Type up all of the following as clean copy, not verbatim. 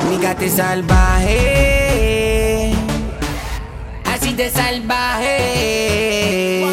Mi gata es salvaje, así de salvaje.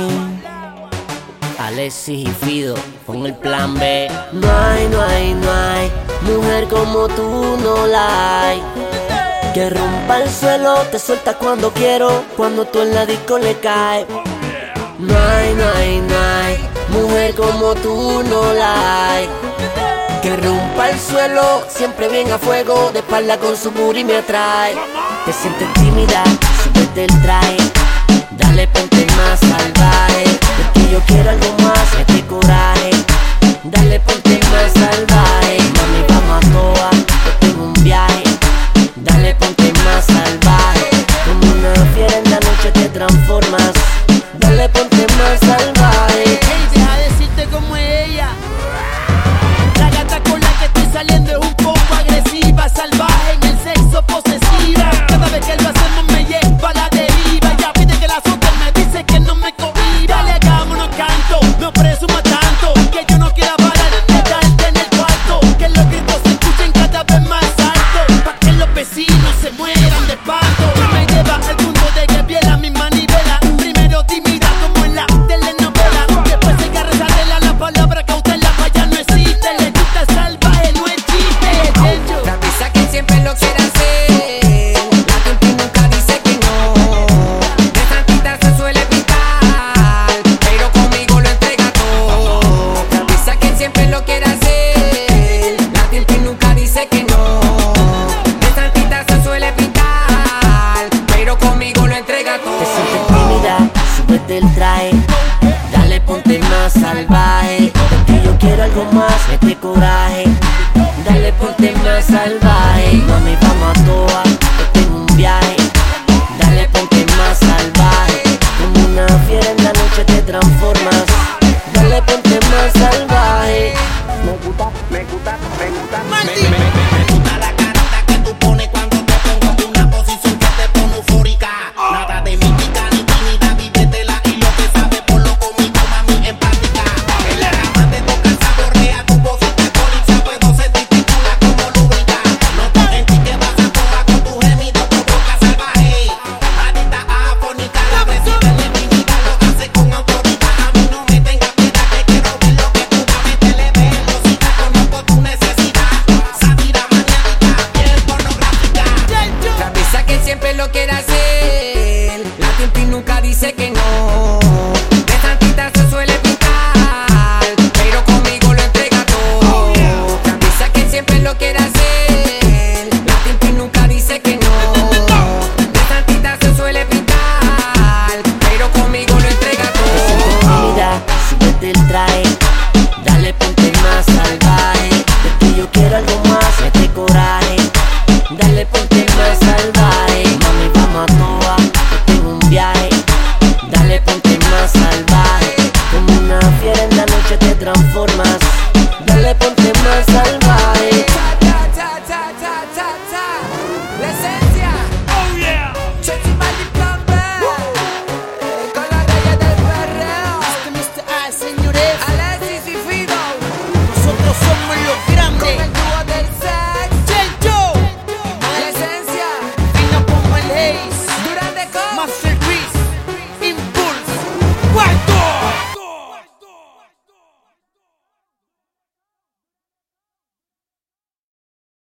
Alexis y Fido con el plan B. No hay mujer como tú, no la hay. Que rompa el suelo, te suelta cuando quiero, cuando tú en la disco le caes. No hay mujer como tú, no la hay. Que rompa el suelo, siempre bien a fuego, de espalda con su booty me atrae. Te sientes tímida, súbete el traje, dale ponte más salvaje. Porque yo quiero algo más, mete coraje, dale ponte más salvaje. Mami, vamos a toa, yo tengo un viaje, dale ponte más salvaje. Como una fiera en la noche te transformas, dale ponte más salvaje. Ey, deja decirte como es ella. La gata con la que estoy saliendo es un poco agresiva, salvaje en el sexo, posesiva. Cada vez que lo hacemos me lleva a la deriva. Ella pide que la suelte, me dice que no me cohiba. Dale, hagámonos canto, no presuma tanto, que yo no quiera parar de darte en el cuarto. Que los gritos se escuchen cada vez más alto, pa' que los vecinos se mueran de espanto. Me lleva al punto de que viera mi manivela. Primero tímida como en la telenovela, después se agarra esa tela, la palabra cautela pa' allá no existe. Le gusta salvaje, no es chiste. La piensa que siempre lo quiere hacer, la que nunca dice que no. De tantita se suele picar, pero conmigo lo entrega todo. La piensa que siempre lo quiere hacer, la que nunca dice que no. De tantita se suele picar, pero conmigo lo entrega todo. Te sientes tímida, súbete el traje, dale ponte más salvaje. Porque yo quiero algo más, mete coraje, dale ponte más salvaje. Mami, vamos a toa,